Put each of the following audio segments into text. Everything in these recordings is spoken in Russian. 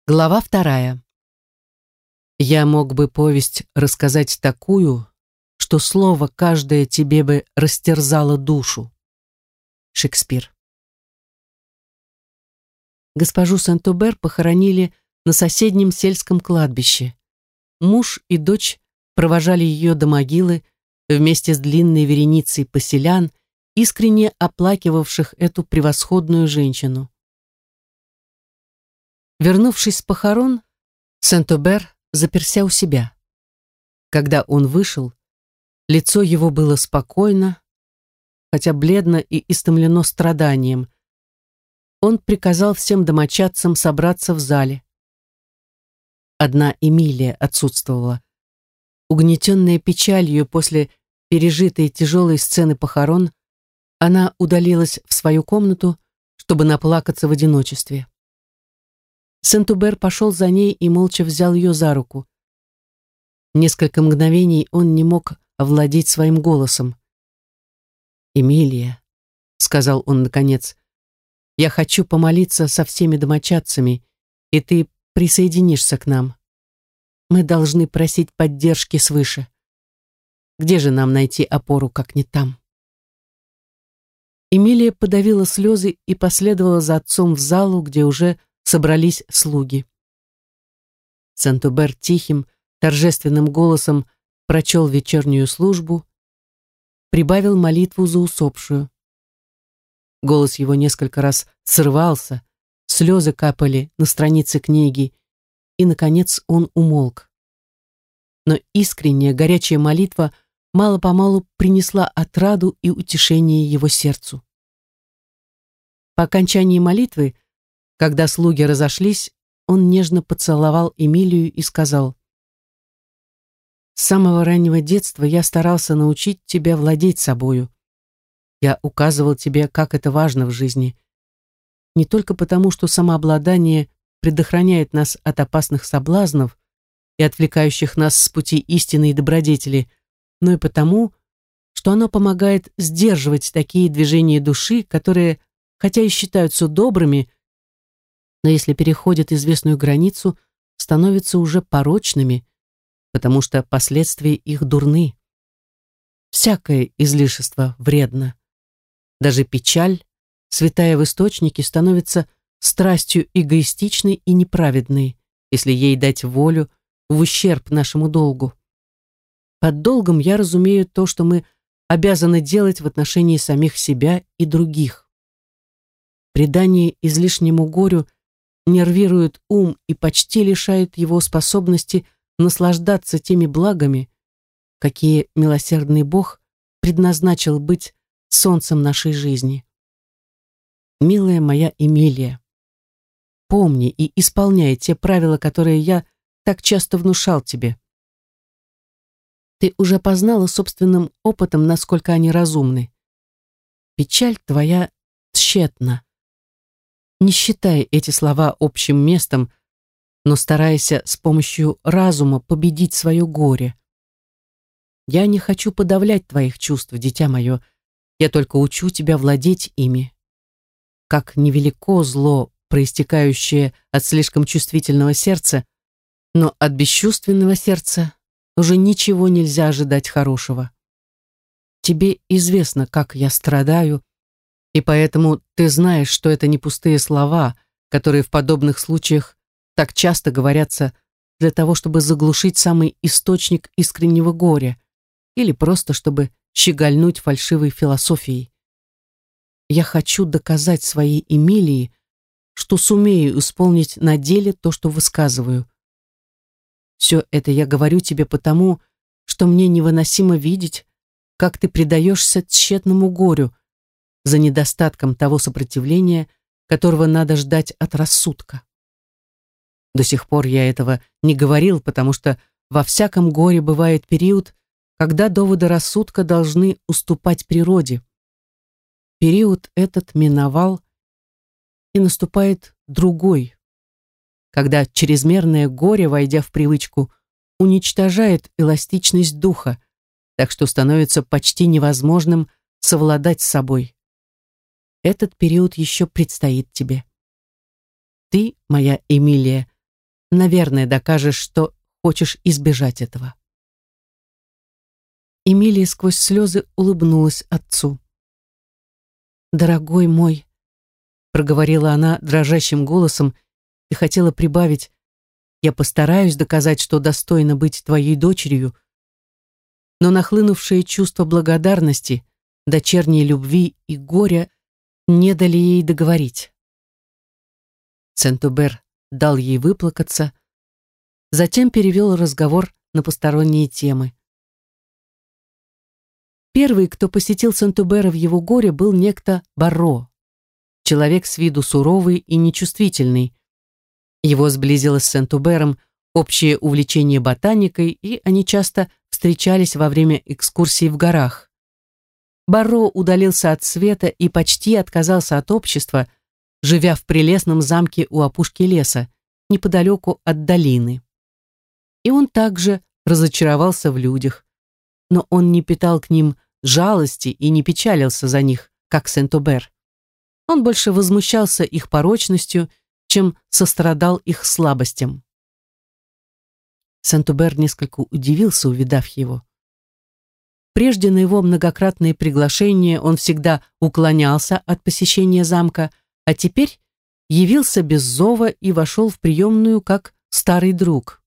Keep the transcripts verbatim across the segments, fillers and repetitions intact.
Глава вторая. Я мог бы повесть рассказать такую, что слово каждое тебе бы растерзало душу. Шекспир. Госпожу Сент-Обер похоронили на соседнем сельском кладбище. Муж и дочь провожали ее до могилы вместе с длинной вереницей поселян, искренне оплакивавших эту превосходную женщину. Вернувшись с похорон, Сент-Обер заперся у себя. Когда он вышел, лицо его было спокойно, хотя бледно и истомлено страданием. Он приказал всем домочадцам собраться в зале. Одна Эмилия отсутствовала. Угнетенная печалью после пережитой тяжелой сцены похорон, она удалилась в свою комнату, чтобы наплакаться в одиночестве. Сент-Обер пошел за ней и молча взял ее за руку. Несколько мгновений он не мог овладеть своим голосом. «Эмилия», — сказал он наконец, — «я хочу помолиться со всеми домочадцами, и ты присоединишься к нам. Мы должны просить поддержки свыше. Где же нам найти опору, как не там?» Эмилия подавила слезы и последовала за отцом в залу, где уже собрались слуги. Сент-Обер тихим, торжественным голосом прочел вечернюю службу, прибавил молитву за усопшую. Голос его несколько раз срывался, слезы капали на страницы книги, и, наконец, он умолк. Но искренняя, горячая молитва мало-помалу принесла отраду и утешение его сердцу. По окончании молитвы, когда слуги разошлись, он нежно поцеловал Эмилию и сказал: «С самого раннего детства я старался научить тебя владеть собою. Я указывал тебе, как это важно в жизни. Не только потому, что самообладание предохраняет нас от опасных соблазнов и отвлекающих нас с пути истины и добродетели, но и потому, что оно помогает сдерживать такие движения души, которые, хотя и считаются добрыми, но если переходят известную границу, становятся уже порочными, потому что последствия их дурны. Всякое излишество вредно. Даже печаль, святая в источнике, становится страстью эгоистичной и неправедной, если ей дать волю в ущерб нашему долгу. Под долгом я разумею то, что мы обязаны делать в отношении самих себя и других. Предание излишнему горю нервирует ум и почти лишает его способности наслаждаться теми благами, какие милосердный Бог предназначил быть солнцем нашей жизни. Милая моя Эмилия, помни и исполняй те правила, которые я так часто внушал тебе. Ты уже познала собственным опытом, насколько они разумны. Печаль твоя тщетна. Не считай эти слова общим местом, но старайся с помощью разума победить свое горе. Я не хочу подавлять твоих чувств, дитя мое, я только учу тебя владеть ими. Как невелико зло, проистекающее от слишком чувствительного сердца, но от бесчувственного сердца уже ничего нельзя ожидать хорошего. Тебе известно, как я страдаю, и поэтому ты знаешь, что это не пустые слова, которые в подобных случаях так часто говорятся для того, чтобы заглушить самый источник искреннего горя или просто чтобы щегольнуть фальшивой философией. Я хочу доказать своей Эмилии, что сумею исполнить на деле то, что высказываю. Все это я говорю тебе потому, что мне невыносимо видеть, как ты предаешься тщетному горю за недостатком того сопротивления, которого надо ждать от рассудка. До сих пор я этого не говорил, потому что во всяком горе бывает период, когда доводы рассудка должны уступать природе. Период этот миновал, и наступает другой, когда чрезмерное горе, войдя в привычку, уничтожает эластичность духа, так что становится почти невозможным совладать с собой. Этот период еще предстоит тебе. Ты, моя Эмилия, наверное, докажешь, что хочешь избежать этого». Эмилия сквозь слезы улыбнулась отцу. «Дорогой мой», — проговорила она дрожащим голосом и хотела прибавить: «я постараюсь доказать, что достойна быть твоей дочерью», но нахлынувшее чувство благодарности, дочерней любви и горя не дали ей договорить. Сент-Убер дал ей выплакаться, затем перевел разговор на посторонние темы. Первый, кто посетил Сент-Убера в его горе, был некто Барро, человек с виду суровый и нечувствительный. Его сблизило с Сент-Убером общее увлечение ботаникой, и они часто встречались во время экскурсий в горах. Барро удалился от света и почти отказался от общества, живя в прелестном замке у опушки леса, неподалеку от долины. И он также разочаровался в людях, но он не питал к ним жалости и не печалился за них, как Сент-Убер. Он больше возмущался их порочностью, чем сострадал их слабостям. Сент-Убер несколько удивился, увидав его. Прежде на его многократные приглашения он всегда уклонялся от посещения замка, а теперь явился без зова и вошел в приемную как старый друг.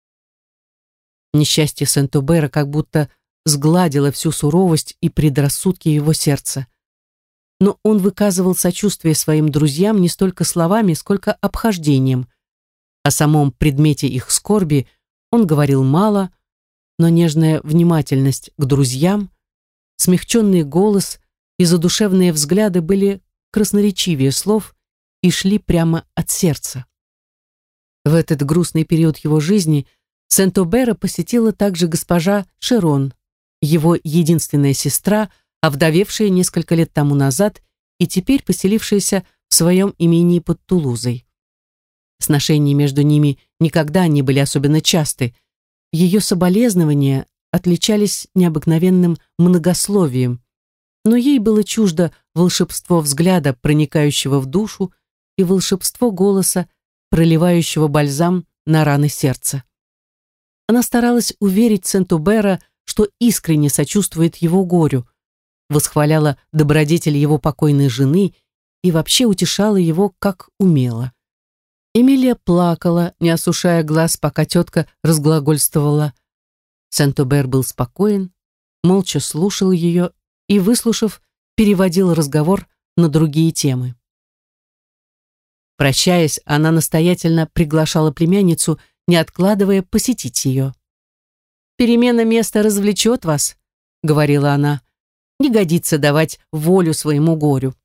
Несчастье Сент-Убера как будто сгладило всю суровость и предрассудки его сердца. Но он выказывал сочувствие своим друзьям не столько словами, сколько обхождением. О самом предмете их скорби он говорил мало, но нежная внимательность к друзьям, смягченный голос и задушевные взгляды были красноречивее слов и шли прямо от сердца. В этот грустный период его жизни Сент-Убера посетила также госпожа Шерон, его единственная сестра, овдовевшая несколько лет тому назад и теперь поселившаяся в своем имении под Тулузой. Сношения между ними никогда не были особенно часты. Ее соболезнования отличались необыкновенным многословием, но ей было чуждо волшебство взгляда, проникающего в душу, и волшебство голоса, проливающего бальзам на раны сердца. Она старалась уверить Сент-Убера, что искренне сочувствует его горю, восхваляла добродетель его покойной жены и вообще утешала его, как умела. Эмилия плакала, не осушая глаз, пока тетка разглагольствовала. Сент-Убер был спокоен, молча слушал ее и, выслушав, переводил разговор на другие темы. Прощаясь, она настоятельно приглашала племянницу, не откладывая, посетить ее. «Перемена места развлечет вас», — говорила она. «Не годится давать волю своему горю».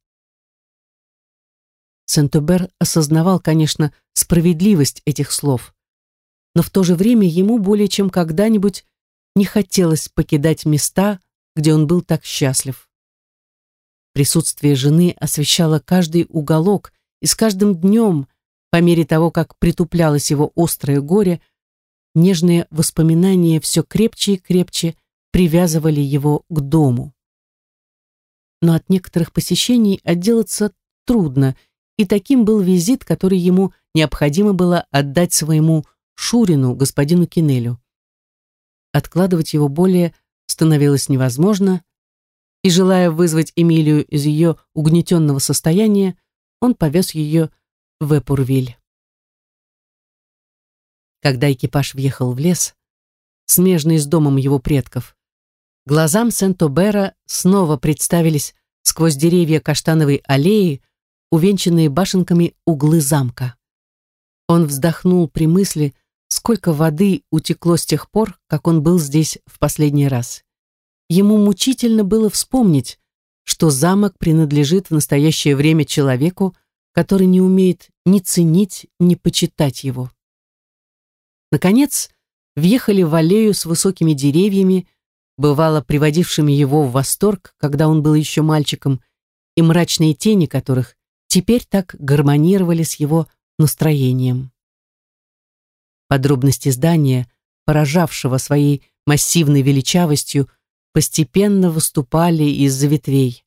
Сент-Убер осознавал, конечно, справедливость этих слов, но в то же время ему более чем когда-нибудь не хотелось покидать места, где он был так счастлив. Присутствие жены освещало каждый уголок, и с каждым днем, по мере того, как притуплялось его острое горе, нежные воспоминания все крепче и крепче привязывали его к дому. Но от некоторых посещений отделаться трудно, и таким был визит, который ему необходимо было отдать своему Шурину, господину Кинелю. Откладывать его более становилось невозможно, и, желая вызвать Эмилию из ее угнетенного состояния, он повез ее в Эпурвиль. Когда экипаж въехал в лес, смежный с домом его предков, глазам Сент-Убера снова представились сквозь деревья каштановой аллеи, увенчанные башенками углы замка. Он вздохнул при мысли, сколько воды утекло с тех пор, как он был здесь в последний раз. Ему мучительно было вспомнить, что замок принадлежит в настоящее время человеку, который не умеет ни ценить, ни почитать его. Наконец, въехали в аллею с высокими деревьями, бывало приводившими его в восторг, когда он был еще мальчиком, и мрачные тени которых теперь так гармонировали с его настроением. Подробности здания, поражавшего своей массивной величавостью, постепенно выступали из-за ветвей.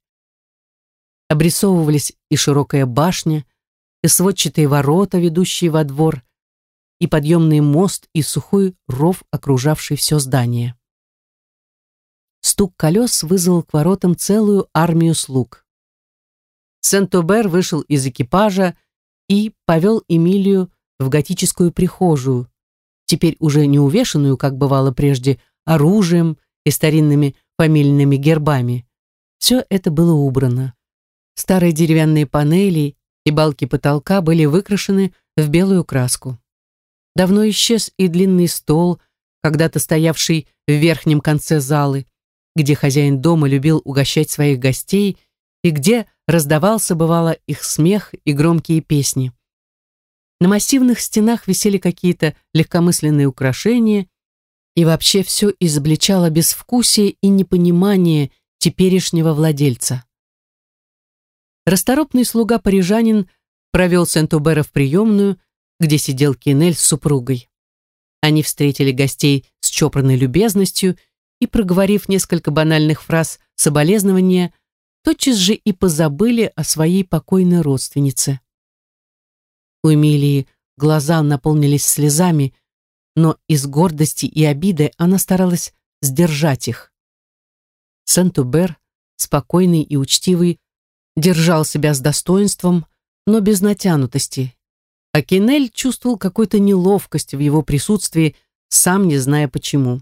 Обрисовывались и широкая башня, и сводчатые ворота, ведущие во двор, и подъемный мост, и сухой ров, окружавший все здание. Стук колес вызвал к воротам целую армию слуг. Сент-Обер вышел из экипажа и повел Эмилию в готическую прихожую, теперь уже не увешанную, как бывало прежде, оружием и старинными фамильными гербами. Все это было убрано. Старые деревянные панели и балки потолка были выкрашены в белую краску. Давно исчез и длинный стол, когда-то стоявший в верхнем конце залы, где хозяин дома любил угощать своих гостей и где раздавался, бывало, их смех и громкие песни. На массивных стенах висели какие-то легкомысленные украшения, и вообще все изобличало безвкусие и непонимание теперешнего владельца. Расторопный слуга-парижанин провел Сент-Обера в приемную, где сидел Кинель с супругой. Они встретили гостей с чопорной любезностью и, проговорив несколько банальных фраз соболезнования, тотчас же и позабыли о своей покойной родственнице. У Эмилии глаза наполнились слезами, но из гордости и обиды она старалась сдержать их. Сент-Обер, спокойный и учтивый, держал себя с достоинством, но без натянутости, а Кинель чувствовал какую-то неловкость в его присутствии, сам не зная почему.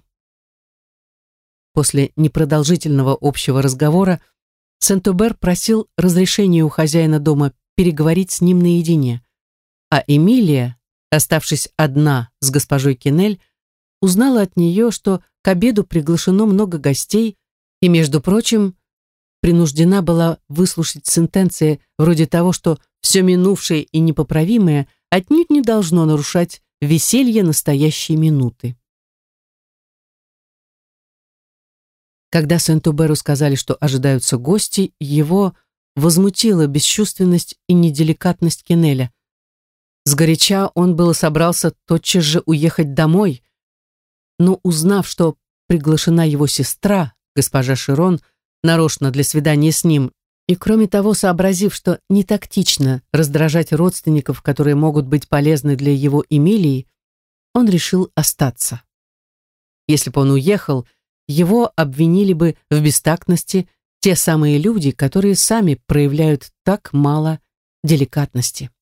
После непродолжительного общего разговора Сент-Обер просил разрешения у хозяина дома переговорить с ним наедине, а Эмилия, оставшись одна с госпожой Кинель, узнала от нее, что к обеду приглашено много гостей и, между прочим, принуждена была выслушать сентенции вроде того, что все минувшее и непоправимое отнюдь не должно нарушать веселье настоящей минуты. Когда Сент-Оберу сказали, что ожидаются гости, его возмутила бесчувственность и неделикатность Кинеля. Сгоряча он было собрался тотчас же уехать домой, но узнав, что приглашена его сестра, госпожа Широн, нарочно для свидания с ним, и кроме того, сообразив, что не тактично раздражать родственников, которые могут быть полезны для его Эмилии, он решил остаться. Если бы он уехал, его обвинили бы в бестактности те самые люди, которые сами проявляют так мало деликатности.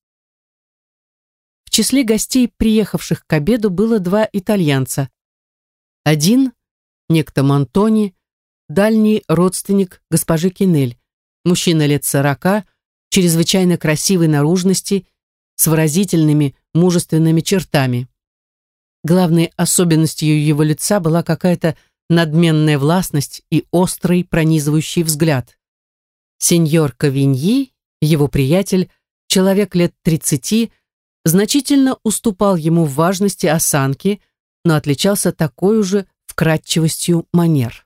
В числе гостей, приехавших к обеду, было два итальянца. Один, некто Монтони, дальний родственник госпожи Кинель, мужчина лет сорока, чрезвычайно красивой наружности, с выразительными мужественными чертами. Главной особенностью его лица была какая-то надменная властность и острый пронизывающий взгляд. Сеньор Кавиньи, его приятель, человек лет тридцати, значительно уступал ему в важности осанки, но отличался такой же вкрадчивостью манер.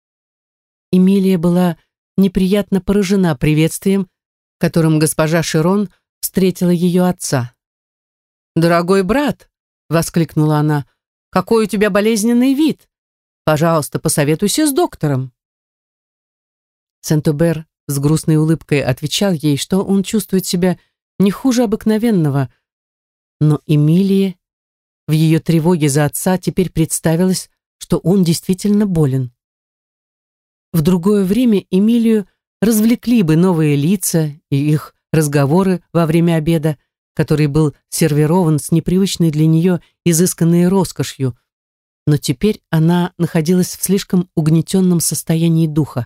Эмилия была неприятно поражена приветствием, которым госпожа Широн встретила ее отца. «Дорогой брат!» — воскликнула она. «Какой у тебя болезненный вид! Пожалуйста, посоветуйся с доктором». Сент-Обер с грустной улыбкой отвечал ей, что он чувствует себя не хуже обыкновенного, но Эмилии в ее тревоге за отца теперь представилось, что он действительно болен. В другое время Эмилию развлекли бы новые лица и их разговоры во время обеда, который был сервирован с непривычной для нее изысканной роскошью, но теперь она находилась в слишком угнетенном состоянии духа.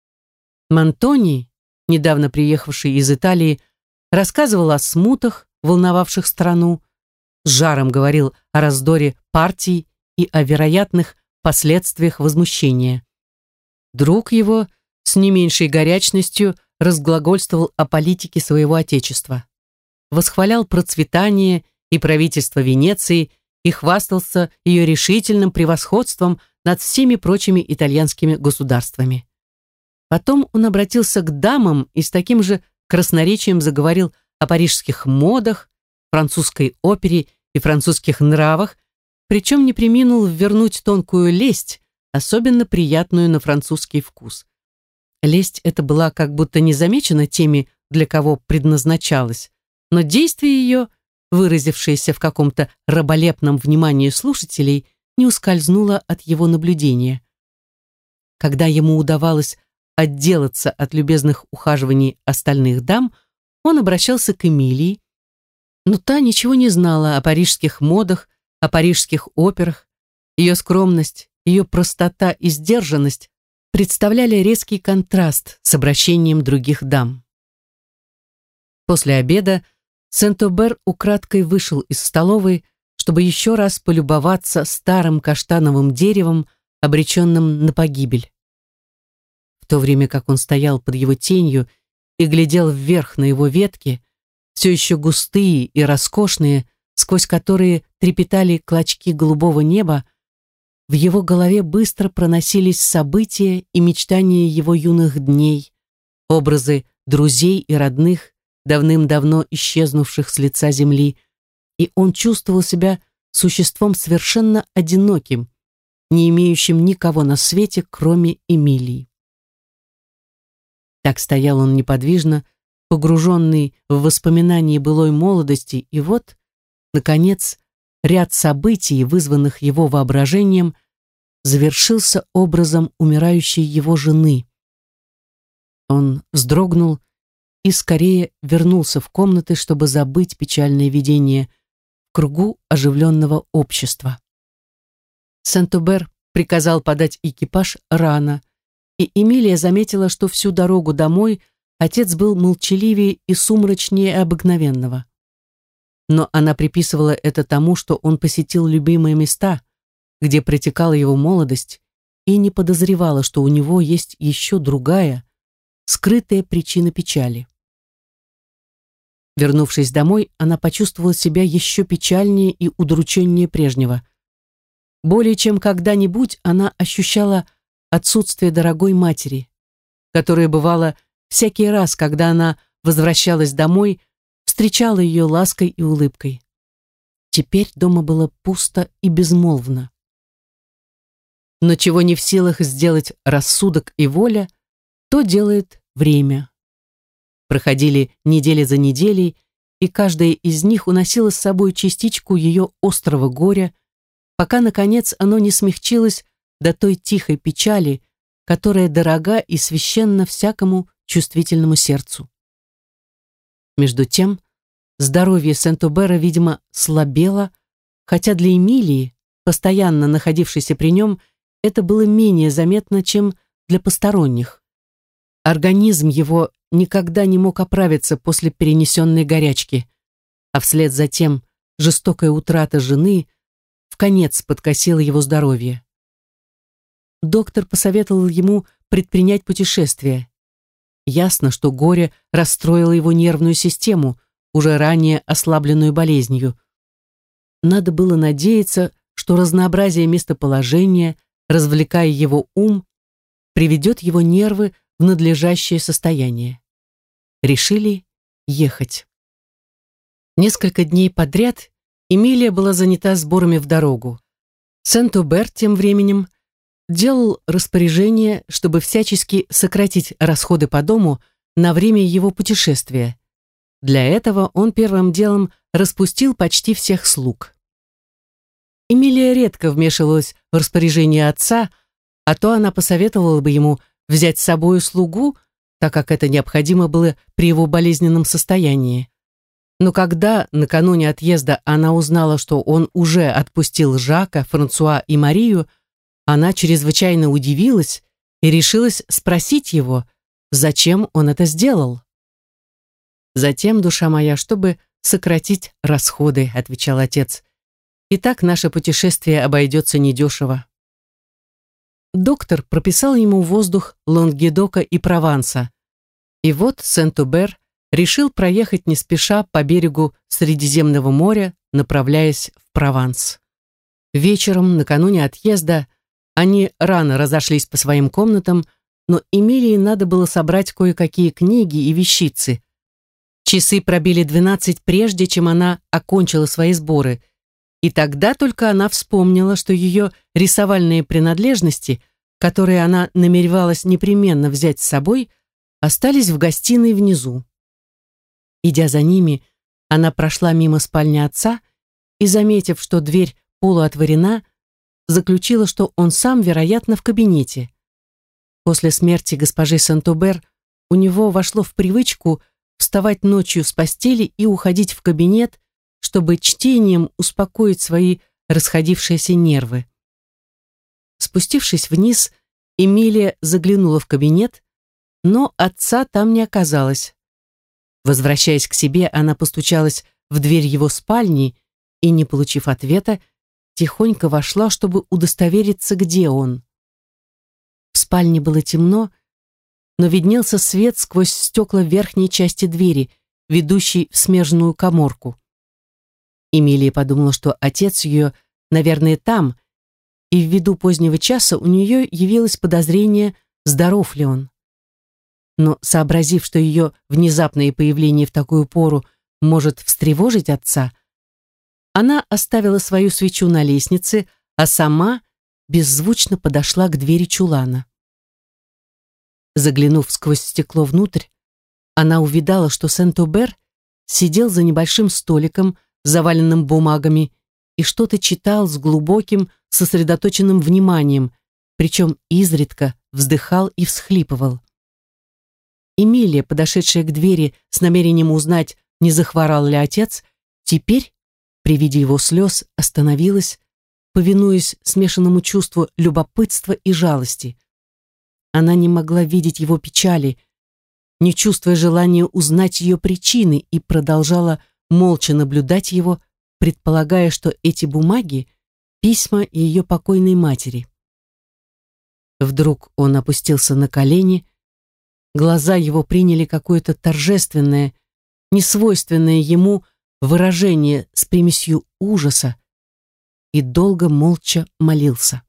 Монтони, недавно приехавший из Италии, рассказывал о смутах, волновавших страну, с жаром говорил о раздоре партий и о вероятных последствиях возмущения. Друг его с не меньшей горячностью разглагольствовал о политике своего отечества, восхвалял процветание и правительство Венеции и хвастался ее решительным превосходством над всеми прочими итальянскими государствами. Потом он обратился к дамам и с таким же красноречием заговорил о парижских модах, французской опере и французских нравах, причем не преминул ввернуть тонкую лесть, особенно приятную на французский вкус. Лесть эта была как будто не замечена теми, для кого предназначалась, но действие ее выразившееся в каком-то раболепном внимании слушателей, не ускользнуло от его наблюдения. Когда ему удавалось отделаться от любезных ухаживаний остальных дам, он обращался к Эмилии, но та ничего не знала о парижских модах, о парижских операх. Ее скромность, ее простота и сдержанность представляли резкий контраст с обращением других дам. После обеда Сент-Обер украдкой вышел из столовой, чтобы еще раз полюбоваться старым каштановым деревом, обреченным на погибель. В то время как он стоял под его тенью и глядел вверх на его ветки, все еще густые и роскошные, сквозь которые трепетали клочки голубого неба, в его голове быстро проносились события и мечтания его юных дней, образы друзей и родных, давным-давно исчезнувших с лица земли, и он чувствовал себя существом совершенно одиноким, не имеющим никого на свете, кроме Эмилии. Так стоял он неподвижно, погруженный в воспоминания былой молодости, и вот, наконец, ряд событий, вызванных его воображением, завершился образом умирающей его жены. Он вздрогнул и скорее вернулся в комнаты, чтобы забыть печальное видение в кругу оживленного общества. Сент-Обер приказал подать экипаж рано, и Эмилия заметила, что всю дорогу домой отец был молчаливее и сумрачнее обыкновенного. Но она приписывала это тому, что он посетил любимые места, где протекала его молодость, и не подозревала, что у него есть еще другая, скрытая причина печали. Вернувшись домой, она почувствовала себя еще печальнее и удрученнее прежнего. Более чем когда-нибудь она ощущала отсутствие дорогой матери, которая, бывало, всякий раз, когда она возвращалась домой, встречала ее лаской и улыбкой. Теперь дома было пусто и безмолвно. Но чего не в силах сделать рассудок и воля, то делает время. Проходили недели за неделей, и каждая из них уносила с собой частичку ее острого горя, пока, наконец, оно не смягчилось до той тихой печали, которая дорога и священна всякому чувствительному сердцу. Между тем, здоровье Сент-Обера, видимо, слабело, хотя для Эмилии, постоянно находившейся при нем, это было менее заметно, чем для посторонних. Организм его никогда не мог оправиться после перенесенной горячки, а вслед за тем жестокая утрата жены вконец подкосила его здоровье. Доктор посоветовал ему предпринять путешествие. Ясно, что горе расстроило его нервную систему, уже ранее ослабленную болезнью. Надо было надеяться, что разнообразие местоположения, развлекая его ум, приведет его нервы в надлежащее состояние. Решили ехать. Несколько дней подряд Эмилия была занята сборами в дорогу. Сент-Обер тем временем делал распоряжение, чтобы всячески сократить расходы по дому на время его путешествия. Для этого он первым делом распустил почти всех слуг. Эмилия редко вмешивалась в распоряжение отца, а то она посоветовала бы ему взять с собой слугу, так как это необходимо было при его болезненном состоянии. Но когда накануне отъезда она узнала, что он уже отпустил Жака, Франсуа и Марию, она чрезвычайно удивилась и решилась спросить его, зачем он это сделал. «Затем, душа моя, чтобы сократить расходы», — отвечал отец. «И так наше путешествие обойдется недешево». Доктор прописал ему воздух Лангедока и Прованса. И вот Сент-Обер решил проехать не спеша по берегу Средиземного моря, направляясь в Прованс. Вечером, накануне отъезда, они рано разошлись по своим комнатам, но Эмилии надо было собрать кое-какие книги и вещицы. Часы пробили двенадцать, прежде чем она окончила свои сборы, и тогда только она вспомнила, что ее рисовальные принадлежности, которые она намеревалась непременно взять с собой, остались в гостиной внизу. Идя за ними, Она прошла мимо спальни отца и, заметив, что дверь полуотворена, заключила, что он сам, вероятно, в кабинете. После смерти госпожи Сент-Обер у него вошло в привычку вставать ночью с постели и уходить в кабинет, чтобы чтением успокоить свои расходившиеся нервы. Спустившись вниз, Эмилия заглянула в кабинет, но отца там не оказалось. Возвращаясь к себе, она постучалась в дверь его спальни и, не получив ответа, тихонько вошла, чтобы удостовериться, где он. В спальне было темно, но виднелся свет сквозь стекла верхней части двери, ведущей в смежную каморку. Эмилия подумала, что отец ее, наверное, там, и ввиду позднего часа у нее явилось подозрение, здоров ли он. Но, сообразив, что ее внезапное появление в такую пору может встревожить отца, она оставила свою свечу на лестнице, а сама беззвучно подошла к двери чулана. Заглянув сквозь стекло внутрь, она увидала, что Сент-Обер сидел за небольшим столиком, заваленным бумагами, и что-то читал с глубоким, сосредоточенным вниманием, причем изредка вздыхал и всхлипывал. Эмилия, подошедшая к двери с намерением узнать, не захворал ли отец, теперь, при виде его слез, остановилась, повинуясь смешанному чувству любопытства и жалости. Она не могла видеть его печали, не чувствуя желания узнать ее причины, и продолжала молча наблюдать его, предполагая, что эти бумаги — письма ее покойной матери. Вдруг он опустился на колени, глаза его приняли какое-то торжественное, несвойственное ему выражение с примесью ужаса и долго молча молился.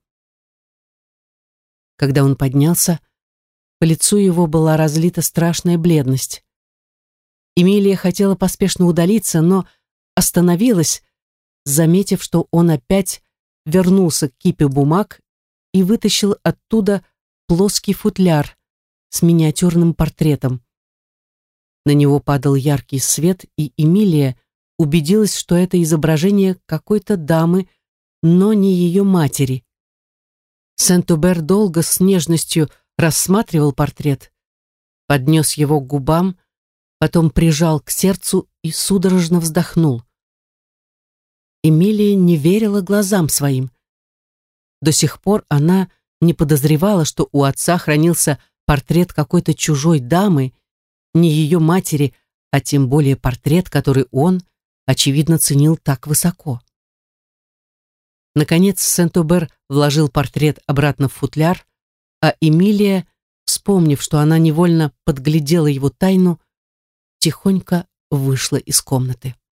Когда он поднялся, по лицу его была разлита страшная бледность. Эмилия хотела поспешно удалиться, но остановилась, заметив, что он опять вернулся к кипе бумаг и вытащил оттуда плоский футляр с миниатюрным портретом. На него падал яркий свет, и Эмилия убедилась, что это изображение какой-то дамы, но не ее матери. Сент-Обер долго с нежностью рассматривал портрет, поднес его к губам, потом прижал к сердцу и судорожно вздохнул. Эмилия не верила глазам своим. До сих пор она не подозревала, что у отца хранился портрет какой-то чужой дамы, не ее матери, а тем более портрет, который он, очевидно, ценил так высоко. Наконец Сент-Обер вложил портрет обратно в футляр, а Эмилия, вспомнив, что она невольно подглядела его тайну, тихонько вышла из комнаты.